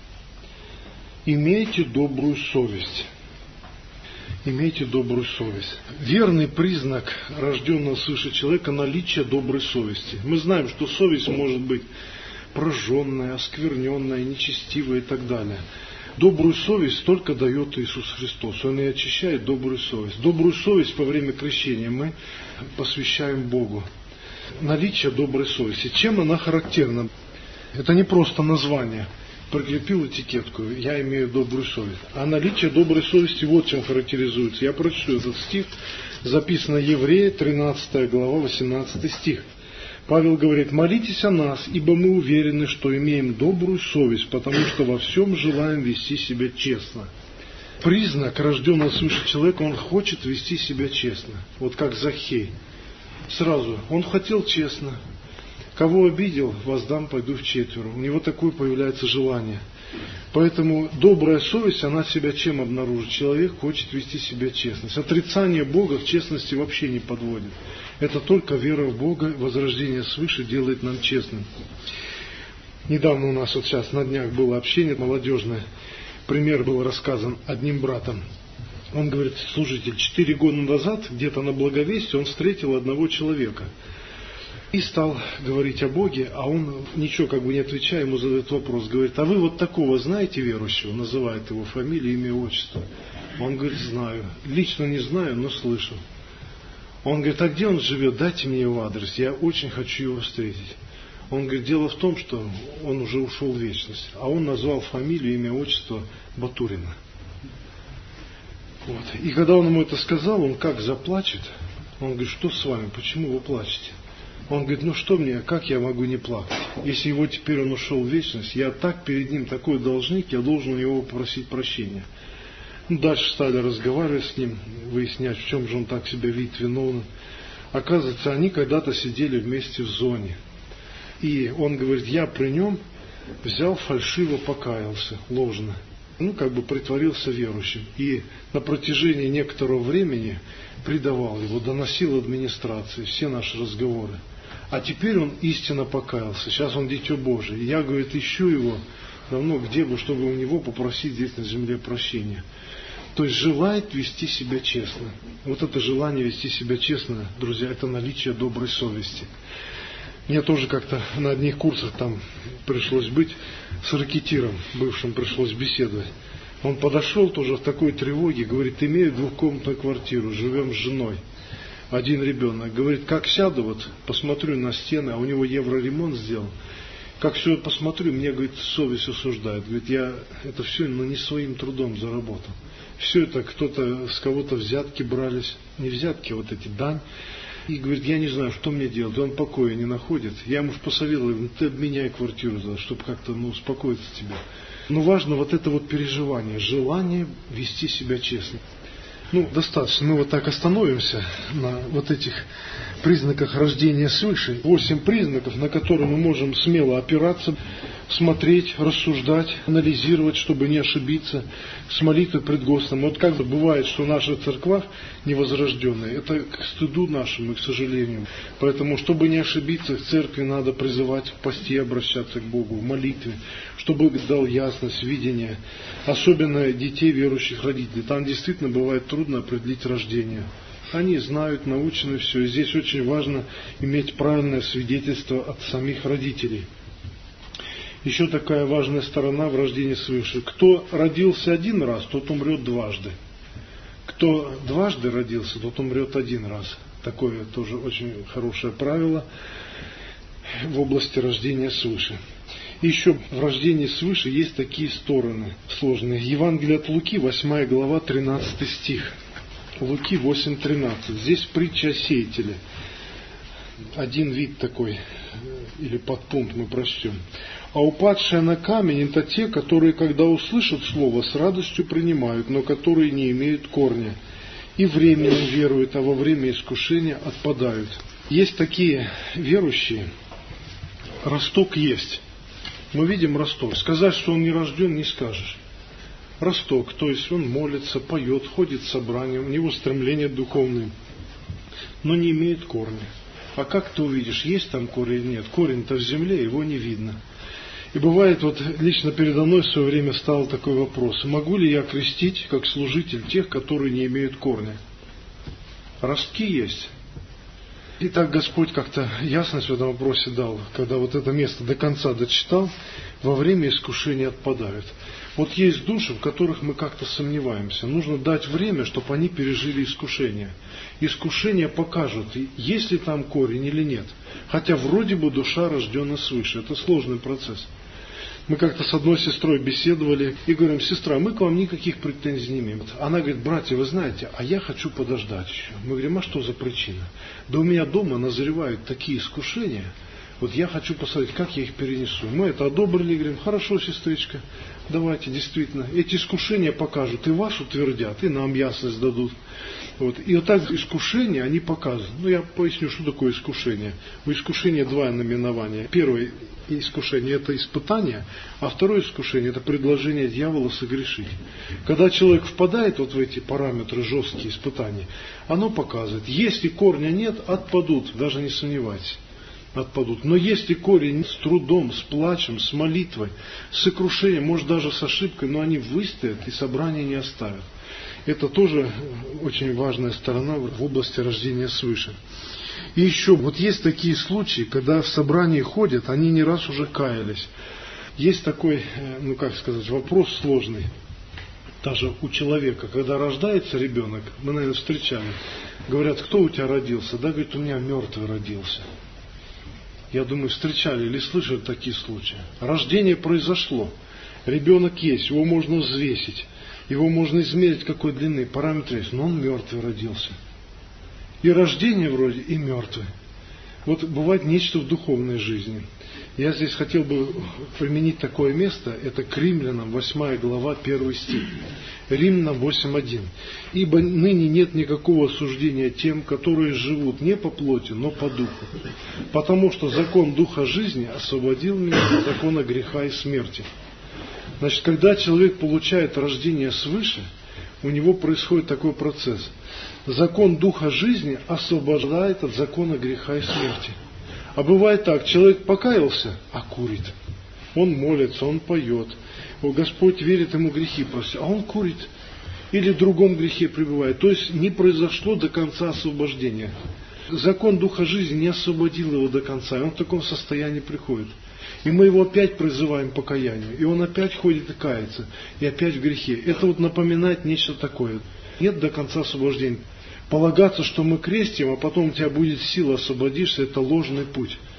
Имейте добрую совесть. Имейте добрую совесть. Верный признак рожденного свыше человека – наличие доброй совести. Мы знаем, что совесть может быть прожженная, оскверненная, нечестивая и так далее. Добрую совесть только дает Иисус Христос. Он и очищает добрую совесть. Добрую совесть во время крещения мы посвящаем Богу. Наличие доброй совести. Чем она характерна? Это не просто название. Прикрепил этикетку, я имею добрую совесть. А наличие доброй совести вот чем характеризуется. Я прочту этот стих, записано Еврея, тринадцатая глава, восемнадцатый стих. Павел говорит, молитесь о нас, ибо мы уверены, что имеем добрую совесть, потому что во всем желаем вести себя честно. Признак рожденного свыше человека, он хочет вести себя честно. Вот как Захей. Сразу, он хотел честно. Кого обидел, воздам, пойду вчетверо. У него такое появляется желание. Поэтому добрая совесть, она себя чем обнаружит? Человек хочет вести себя честно. Отрицание Бога в честности вообще не подводит. Это только вера в Бога, возрождение свыше делает нам честным. Недавно у нас вот сейчас на днях было общение молодежное. Пример был рассказан одним братом. Он говорит, служитель, четыре года назад, где-то на Благовестии, он встретил одного человека. И стал говорить о Боге, а он, ничего как бы не отвечая, ему задает вопрос. Говорит, а вы вот такого знаете верующего? Называет его фамилию, имя, отчество. Он говорит, знаю. Лично не знаю, но слышал. Он говорит, а где он живет? Дайте мне его адрес, я очень хочу его встретить. Он говорит, дело в том, что он уже ушел в вечность. А он назвал фамилию, имя, отчество Батурина. Вот. И когда он ему это сказал, он как заплачет. Он говорит, что с вами, почему вы плачете? Он говорит, ну что мне, как я могу не плакать? Если его теперь он ушел в вечность, я так перед ним такой должник, я должен у него попросить прощения. Ну, дальше стали разговаривать с ним, выяснять, в чем же он так себя видит виновным. Оказывается, они когда-то сидели вместе в зоне. И он говорит, я при нем взял фальшиво покаялся, ложно. Ну, как бы притворился верующим. И на протяжении некоторого времени предавал его, доносил администрации, все наши разговоры. А теперь он истинно покаялся. Сейчас он дитё Божие. И я, говорит, ищу его давно, где бы, чтобы у него попросить здесь на земле прощения. То есть желает вести себя честно. Вот это желание вести себя честно, друзья, это наличие доброй совести. Мне тоже как-то на одних курсах там пришлось быть с ракетиром, бывшим пришлось беседовать. Он подошел тоже в такой тревоге, говорит, имею двухкомнатную квартиру, живем с женой. Один ребенок. Говорит, как сяду, вот посмотрю на стены, а у него евроремонт сделал. Как все это посмотрю, мне, говорит, совесть осуждает. Говорит, я это все, но не своим трудом заработал. Все это кто-то, с кого-то взятки брались. Не взятки, а вот эти дань. И говорит, я не знаю, что мне делать. Он покоя не находит. Я ему посоветовал, ну, ты обменяй квартиру, чтобы как-то ну, успокоиться тебе. Но важно вот это вот переживание, желание вести себя честно. Ну, достаточно. Мы вот так остановимся на вот этих признаках рождения свыше. Восемь признаков, на которые мы можем смело опираться, смотреть, рассуждать, анализировать, чтобы не ошибиться, с молитвой пред Господом. Вот как бывает, что в наших церквах невозрожденные, это к стыду нашему, к сожалению. Поэтому, чтобы не ошибиться, в церкви надо призывать к посте, обращаться к Богу, в молитве, чтобы дал ясность, видение. Особенно детей верующих родителей. Там действительно бывает трудно определить рождение. Они знают, научены все. И здесь очень важно иметь правильное свидетельство от самих родителей. Еще такая важная сторона в рождении свыше. Кто родился один раз, тот умрет дважды. Кто дважды родился, тот умрет один раз. Такое тоже очень хорошее правило в области рождения свыше. И еще в рождении свыше есть такие стороны сложные. Евангелие от Луки, восьмая глава, тринадцатый стих. Луки восемь тринадцать. Здесь притча о сеятеле. Один вид такой, или подпункт мы прочтем. А упадшие на камень — это те, которые, когда услышат слово, с радостью принимают, но которые не имеют корня. И временем веруют, а во время искушения отпадают. Есть такие верующие, росток есть. Мы видим росток. Сказать, что он не рожден, не скажешь. Росток, то есть он молится, поет, ходит в собрания, у него стремления духовные, но не имеет корня. А как ты увидишь, есть там корень или нет? Корень-то в земле, его не видно. И бывает, вот лично передо мной в свое время стал такой вопрос: могу ли я крестить как служитель тех, которые не имеют корня? Ростки есть. И так Господь как-то ясность в этом вопросе дал, когда вот это место до конца дочитал, во время искушения отпадают. Вот есть души, в которых мы как-то сомневаемся. Нужно дать время, чтобы они пережили искушение. Искушение покажут, есть ли там корень или нет. Хотя вроде бы душа рождена свыше. Это сложный процесс. Мы как-то с одной сестрой беседовали и говорим: сестра, мы к вам никаких претензий не имеем. Она говорит: братья, вы знаете, а я хочу подождать еще. Мы говорим: а что за причина? Да у меня дома назревают такие искушения. Вот я хочу посмотреть, как я их перенесу. Мы это одобрили, говорим: хорошо, сестричка, давайте, действительно. Эти искушения покажут, и вас утвердят, и нам ясность дадут. Вот. И вот так искушения, они показывают. Ну, я поясню, что такое искушение. У искушения два наименования. Первое искушение — это испытание, а второе искушение — это предложение дьявола согрешить. Когда человек впадает вот в эти параметры, жесткие испытания, оно показывает, если корня нет, отпадут, даже не сомневайтесь. Отпадут. Но если корень с трудом, с плачем, с молитвой, с сокрушением, может даже с ошибкой, но они выстоят и собрание не оставят. Это тоже очень важная сторона в области рождения свыше. И еще, вот есть такие случаи, когда в собрании ходят, они не раз уже каялись. Есть такой, ну как сказать, вопрос сложный. Даже у человека, когда рождается ребенок, мы, наверное, встречали, говорят: кто у тебя родился? Да, говорит, у меня мертвый родился. Я думаю, встречали или слышали такие случаи. Рождение произошло, ребенок есть, его можно взвесить, его можно измерить, какой длины, параметры есть, но он мертвый родился. И рождение вроде, и мертвый. Вот бывает нечто в духовной жизни. Я здесь хотел бы применить такое место, это к Римлянам, восьмая глава, первый стих. Римлянам восемь один. «Ибо ныне нет никакого осуждения тем, которые живут не по плоти, но по духу. Потому что закон духа жизни освободил меня от закона греха и смерти». Значит, когда человек получает рождение свыше, у него происходит такой процесс. Закон духа жизни освобождает от закона греха и смерти. А бывает так, человек покаялся, а курит. Он молится, он поет. О, Господь верит, ему грехи просит, а он курит. Или в другом грехе пребывает. То есть не произошло до конца освобождения. Закон духа жизни не освободил его до конца, и он в таком состоянии приходит. И мы его опять призываем к покаянию. И он опять ходит и кается. И опять в грехе. Это вот напоминает нечто такое. Нет до конца освобождения. Полагаться, что мы крестим, а потом у тебя будет сила, освободишься, это ложный путь.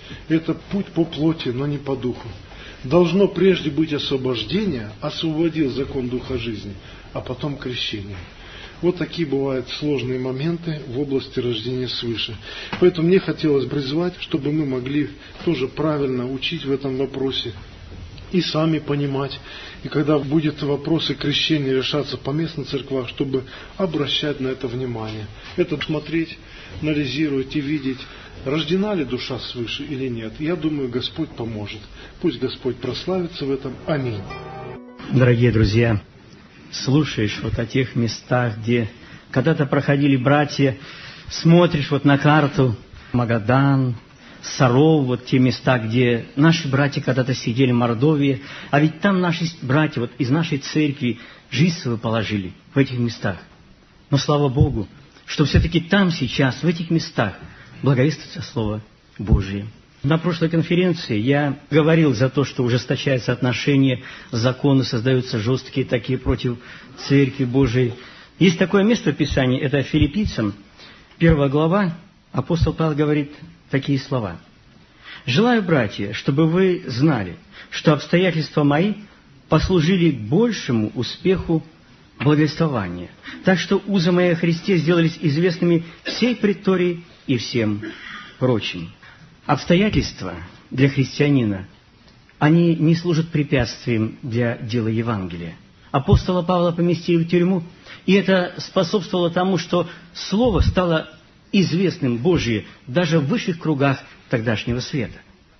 Это путь по плоти, но не по духу. Должно прежде быть освобождение, освободил закон духа жизни, а потом крещение. Вот такие бывают сложные моменты в области рождения свыше. Поэтому мне хотелось бы призвать, чтобы мы могли тоже правильно учить в этом вопросе и сами понимать. И когда будут вопросы крещения решаться по местным церквам, чтобы обращать на это внимание. Это смотреть, анализировать и видеть, рождена ли душа свыше или нет. Я думаю, Господь поможет. Пусть Господь прославится в этом. Аминь. Дорогие друзья, слушаешь вот о тех местах, где когда-то проходили братья, смотришь вот на карту Магадан, Саров, вот те места, где наши братья когда-то сидели в Мордовии, а ведь там наши братья вот из нашей церкви жизнь свою положили в этих местах. Но слава Богу, что все-таки там сейчас, в этих местах, благовествуется Слово Божие. На прошлой конференции я говорил за то, что ужесточаются отношения, законы создаются жесткие такие против Церкви Божией. Есть такое место в Писании, это Филиппийцам, первая глава, апостол Павел говорит такие слова. «Желаю, братья, чтобы вы знали, что обстоятельства мои послужили к большему успеху благовествования, так что узы мои о Христе сделались известными всей претории и всем прочим». Обстоятельства для христианина, они не служат препятствием для дела Евангелия. Апостола Павла поместили в тюрьму, и это способствовало тому, что Слово стало известным Божие даже в высших кругах тогдашнего света.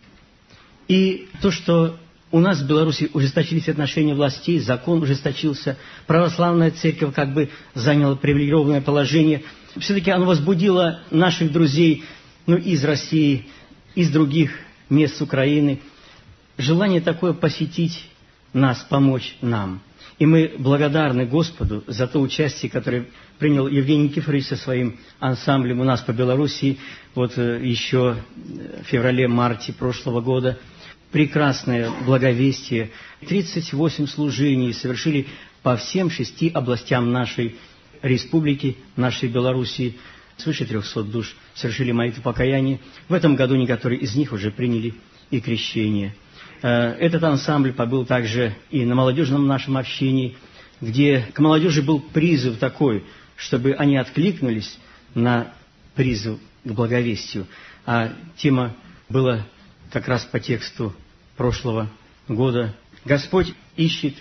И то, что у нас в Беларуси ужесточились отношения властей, закон ужесточился, православная церковь как бы заняла привилегированное положение, все-таки оно возбудило наших друзей, ну, из России, из других мест Украины, желание такое посетить нас, помочь нам. И мы благодарны Господу за то участие, которое принял Евгений Никифорович со своим ансамблем у нас по Белоруссии, вот еще в феврале-марте прошлого года. Прекрасное благовестие. тридцать восемь служений совершили по всем шести областям нашей республики, нашей Белоруссии. Свыше трехсот душ совершили молитву покаяния. В этом году некоторые из них уже приняли и крещение. Этот ансамбль побыл также и на молодежном нашем общении, где к молодежи был призыв такой, чтобы они откликнулись на призыв к благовестию. А тема была как раз по тексту прошлого года. Господь ищет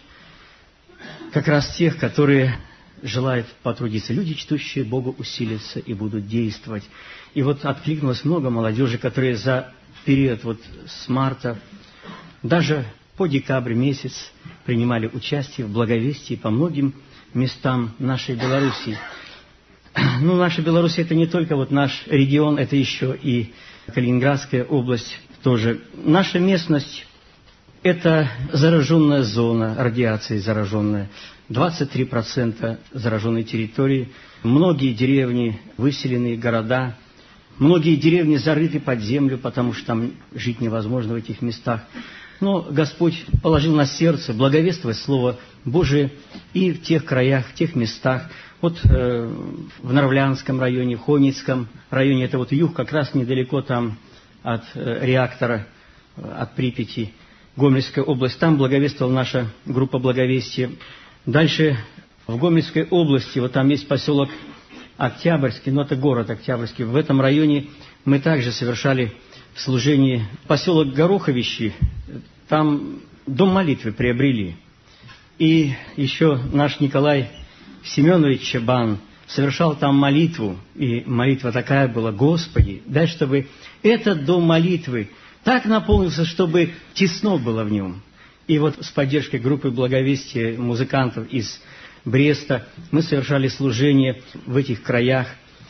как раз тех, которые желают потрудиться. Люди, чтущие Богу, усилятся и будут действовать. И вот откликнулось много молодежи, которые за период вот с марта, даже по декабрь месяц принимали участие в благовестии по многим местам нашей Белоруссии. Ну, наша Беларусь — это не только вот наш регион, это еще и Калининградская область тоже. Наша местность — это зараженная зона, радиацией зараженная. двадцать три процента зараженной территории. Многие деревни, выселенные города, многие деревни зарыты под землю, потому что там жить невозможно в этих местах. Но Господь положил на сердце благовествовать Слово Божие и в тех краях, в тех местах. Вот э, в Нарвлянском районе, в Хомицком районе, это вот юг, как раз недалеко там от э, реактора, э, от Припяти, Гомельская область. Там благовествовала наша группа благовестия. Дальше в Гомельской области, вот там есть поселок Октябрьский, но это город Октябрьский. В этом районе мы также совершали служение. Поселок Гороховищи, там дом молитвы приобрели. И еще наш Николай Семенович Чабан совершал там молитву. И молитва такая была: Господи, дай, чтобы этот дом молитвы так наполнился, чтобы тесно было в нем. И вот с поддержкой группы благовестия музыкантов из Бреста мы совершали служение в этих краях.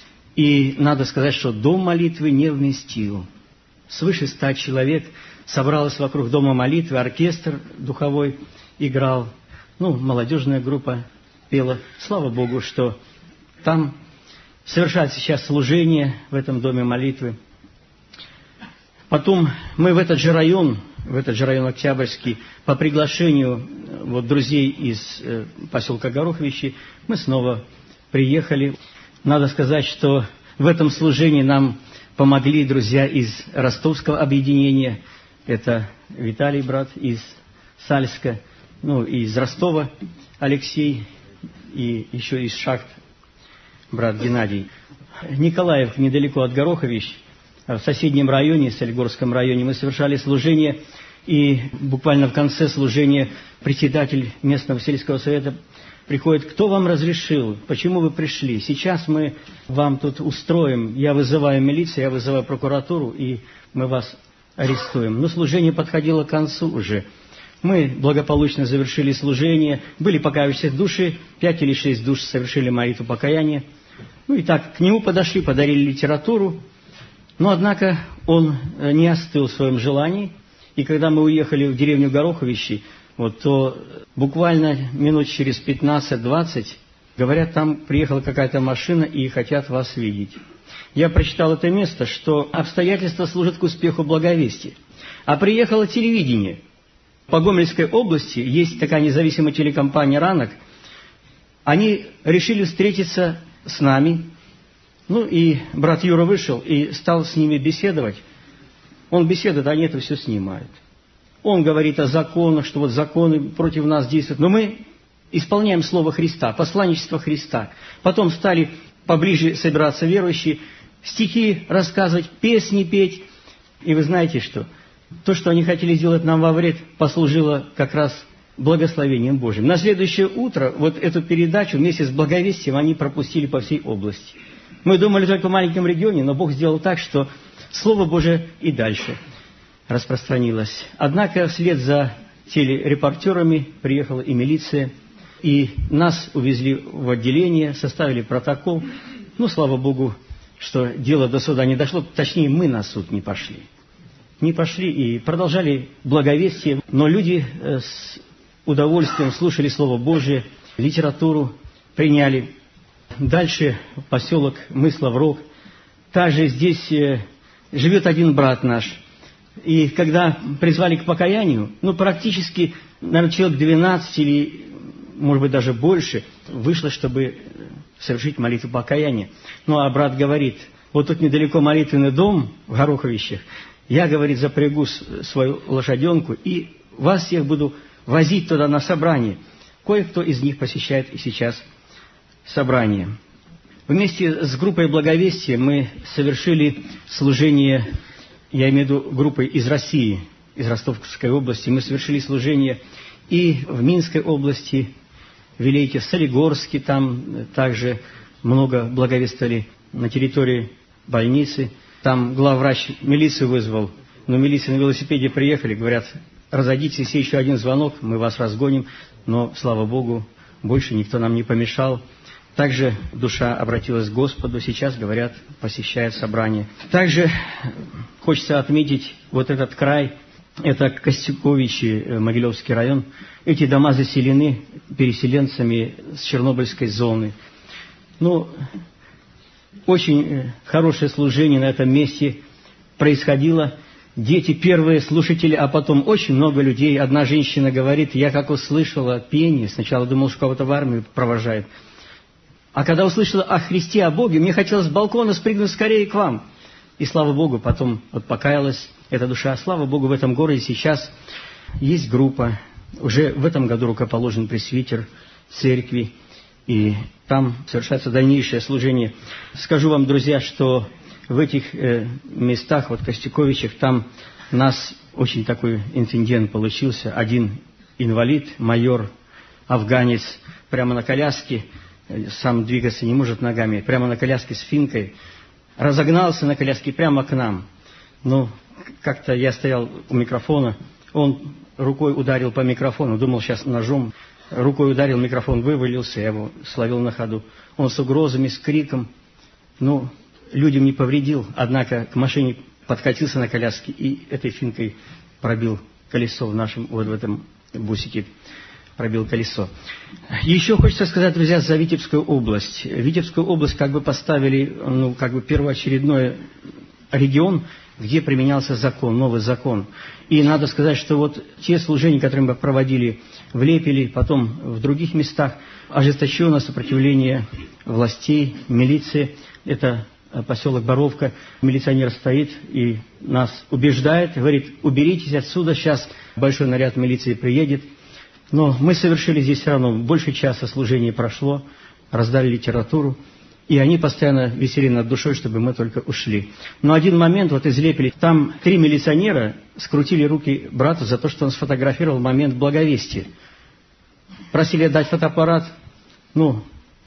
И надо сказать, что дом молитвы не вместил. Свыше ста человек собралось вокруг дома молитвы, оркестр духовой играл, ну, молодежная группа пела. Слава Богу, что там совершается сейчас служение в этом доме молитвы. Потом мы в этот же район, в этот же район Октябрьский, по приглашению вот друзей из э, поселка Гороховищи, мы снова приехали. Надо сказать, что в этом служении нам помогли друзья из ростовского объединения. Это Виталий, брат из Сальска, ну, и из Ростова Алексей, и еще из Шахт брат Геннадий. Николаев, недалеко от Гороховищ, в соседнем районе, Солигорском районе, мы совершали служение, и буквально в конце служения председатель местного сельского совета приходит: кто вам разрешил, почему вы пришли? Сейчас мы вам тут устроим, я вызываю милицию, я вызываю прокуратуру, и мы вас арестуем. Но служение подходило к концу уже. Мы благополучно завершили служение, были покаявшиеся души, пять или шесть душ совершили молитву покаяния. Ну и так, к нему подошли, подарили литературу, но, однако, он не остыл в своем желании, и когда мы уехали в деревню Гороховищи, вот, то буквально минут через пятнадцать-двадцать, говорят, там приехала какая-то машина и хотят вас видеть. Я прочитал это место, что обстоятельства служат к успеху благовестия. А приехало телевидение. По Гомельской области есть такая независимая телекомпания «Ранок». Они решили встретиться с нами. Ну и брат Юра вышел и стал с ними беседовать. Он беседует, они это все снимают. Он говорит о законах, что вот законы против нас действуют. Но мы исполняем Слово Христа, посланничество Христа. Потом стали поближе собираться верующие, стихи рассказывать, песни петь. И вы знаете что? То, что они хотели сделать нам во вред, послужило как раз благословением Божьим. На следующее утро вот эту передачу вместе с благовестием они пропустили по всей области. Мы думали только в маленьком регионе, но Бог сделал так, что Слово Божие и дальше распространилось. Однако вслед за телерепортерами приехала и милиция, и нас увезли в отделение, составили протокол. Ну, слава Богу, что дело до суда не дошло, точнее, мы на суд не пошли. Не пошли и продолжали благовестие, но люди с удовольствием слушали Слово Божие, литературу приняли. Дальше поселок Мыслов-Рог. Также здесь живет один брат наш. И когда призвали к покаянию, ну, практически, наверное, человек двенадцать или, может быть, даже больше вышло, чтобы совершить молитву покаяния. Ну, а брат говорит: вот тут недалеко молитвенный дом в Гороховищах, я, говорит, запрягу свою лошаденку и вас всех буду возить туда на собрание. Кое-кто из них посещает и сейчас собрание. Вместе с группой благовестия мы совершили служение, я имею в виду группой из России, из Ростовской области. Мы совершили служение и в Минской области, в Вилейке, в Солигорске, там также много благовествовали, на территории больницы. Там главврач милицию вызвал, но милиция на велосипеде приехали, говорят: разойдитесь, если еще один звонок, мы вас разгоним. Но, слава Богу, больше никто нам не помешал. Также душа обратилась к Господу, сейчас, говорят, посещает собрание. Также хочется отметить вот этот край, это Костюковичи, Могилевский район. Эти дома заселены переселенцами с Чернобыльской зоны. Ну, очень хорошее служение на этом месте происходило. Дети первые слушатели, а потом очень много людей. Одна женщина говорит: я как услышала пение, сначала думала, что кого-то в армию провожает. А когда услышала о Христе, о Боге, мне хотелось с балкона спрыгнуть скорее к вам. И слава Богу, потом вот покаялась эта душа. Слава Богу, в этом городе сейчас есть группа. Уже в этом году рукоположен пресвитер церкви. И там совершается дальнейшее служение. Скажу вам, друзья, что в этих э, местах, вот Костюковичах, там у нас очень такой инцидент получился. Один инвалид, майор, афганец, прямо на коляске, сам двигаться не может ногами, прямо на коляске с финкой, разогнался на коляске прямо к нам. Ну, как-то я стоял у микрофона, он рукой ударил по микрофону, думал, сейчас ножом, рукой ударил, микрофон вывалился, я его словил на ходу. Он с угрозами, с криком, ну, людям не повредил, однако к машине подкатился на коляске и этой финкой пробил колесо в нашем, вот в этом бусике. Пробил колесо. Еще хочется сказать, друзья, за Витебскую область. Витебскую область как бы поставили, ну, как бы первоочередной регион, где применялся закон, новый закон. И надо сказать, что вот те служения, которые мы проводили в Лепеле, потом в других местах, ожесточенное сопротивление властей, милиции, это поселок Боровка. Милиционер стоит и нас убеждает, говорит: уберитесь отсюда, сейчас большой наряд милиции приедет. Но мы совершили здесь все равно, больше часа служения прошло, раздали литературу, и они постоянно висели над душой, чтобы мы только ушли. Но один момент вот излепили. Там три милиционера скрутили руки брату за то, что он сфотографировал момент благовестия. Просили отдать фотоаппарат, ну,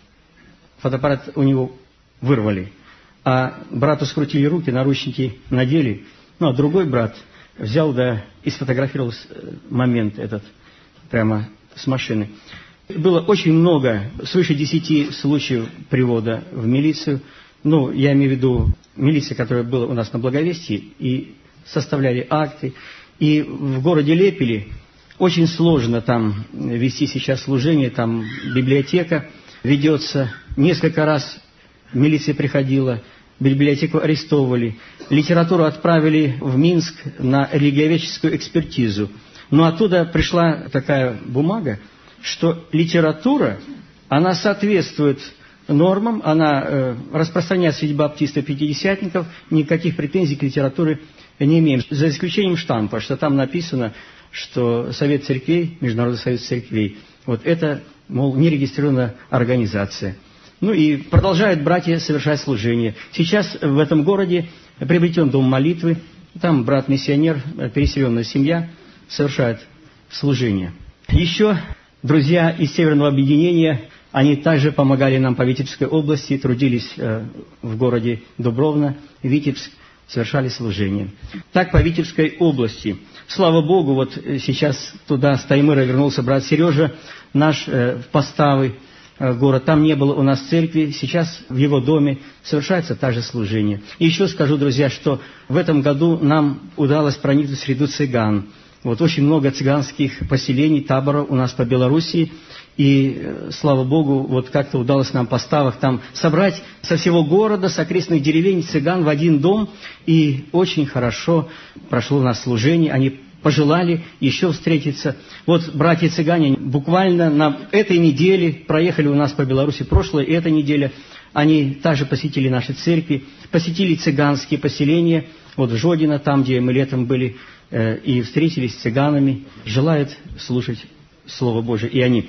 фотоаппарат у него вырвали. А брату скрутили руки, наручники надели. Ну, а другой брат взял, да, и сфотографировал момент этот прямо с машины. Было очень много, свыше десяти случаев привода в милицию. Ну, я имею в виду милиция, которая была у нас на Благовестии, и составляли акты. И в городе Лепеле очень сложно там вести сейчас служение, там библиотека ведется. Несколько раз милиция приходила, библиотеку арестовывали. Литературу отправили в Минск на религиоведческую экспертизу. Но оттуда пришла такая бумага, что литература, она соответствует нормам, она э, распространяется среди баптистов, пятидесятников, никаких претензий к литературе не имеем. За исключением штампа, что там написано, что Совет Церквей, Международный Союз Церквей, вот это, мол, нерегистрированная организация. Ну и продолжают братья совершать служение. Сейчас в этом городе приобретен дом молитвы, там брат-миссионер, переселенная семья совершает служение. Еще друзья из Северного объединения, они также помогали нам по Витебской области, трудились э, в городе Дубровна, Витебск, совершали служение. Так по Витебской области. Слава Богу, вот сейчас туда с Таймыра вернулся брат Сережа, наш э, в Поставы э, город. Там не было у нас церкви, сейчас в его доме совершается та же служение. И еще скажу, друзья, что в этом году нам удалось проникнуть в среду цыган. Вот очень много цыганских поселений, таборов у нас по Белоруссии. И, слава Богу, вот как-то удалось нам по Ставах там собрать со всего города, с окрестных деревень цыган в один дом. И очень хорошо прошло у нас служение. Они пожелали еще встретиться. Вот братья-цыгане буквально на этой неделе проехали у нас по Беларуси, прошлая и эта неделя. Они также посетили наши церкви, посетили цыганские поселения. Вот в Жодино, там, где мы летом были, и встретились с цыганами, желают слушать Слово Божие и они.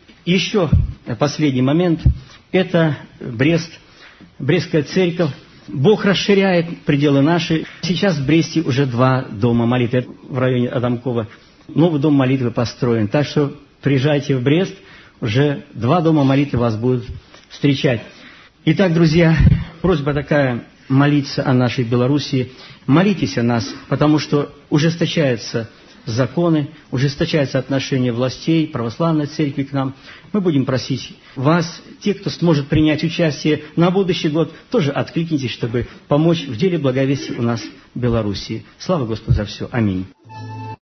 Еще последний момент, это Брест, Брестская церковь. Бог расширяет пределы наши. Сейчас в Бресте уже два дома молитвы, в районе Адамкова. Новый дом молитвы построен. Так что приезжайте в Брест, уже два дома молитвы вас будут встречать. Итак, друзья, просьба такая: молиться о нашей Белоруссии. Молитесь о нас, потому что ужесточаются законы, ужесточаются отношения властей, православной церкви к нам. Мы будем просить вас, те, кто сможет принять участие на будущий год, тоже откликнитесь, чтобы помочь в деле благовестия у нас в Белоруссии. Слава Господу за все. Аминь.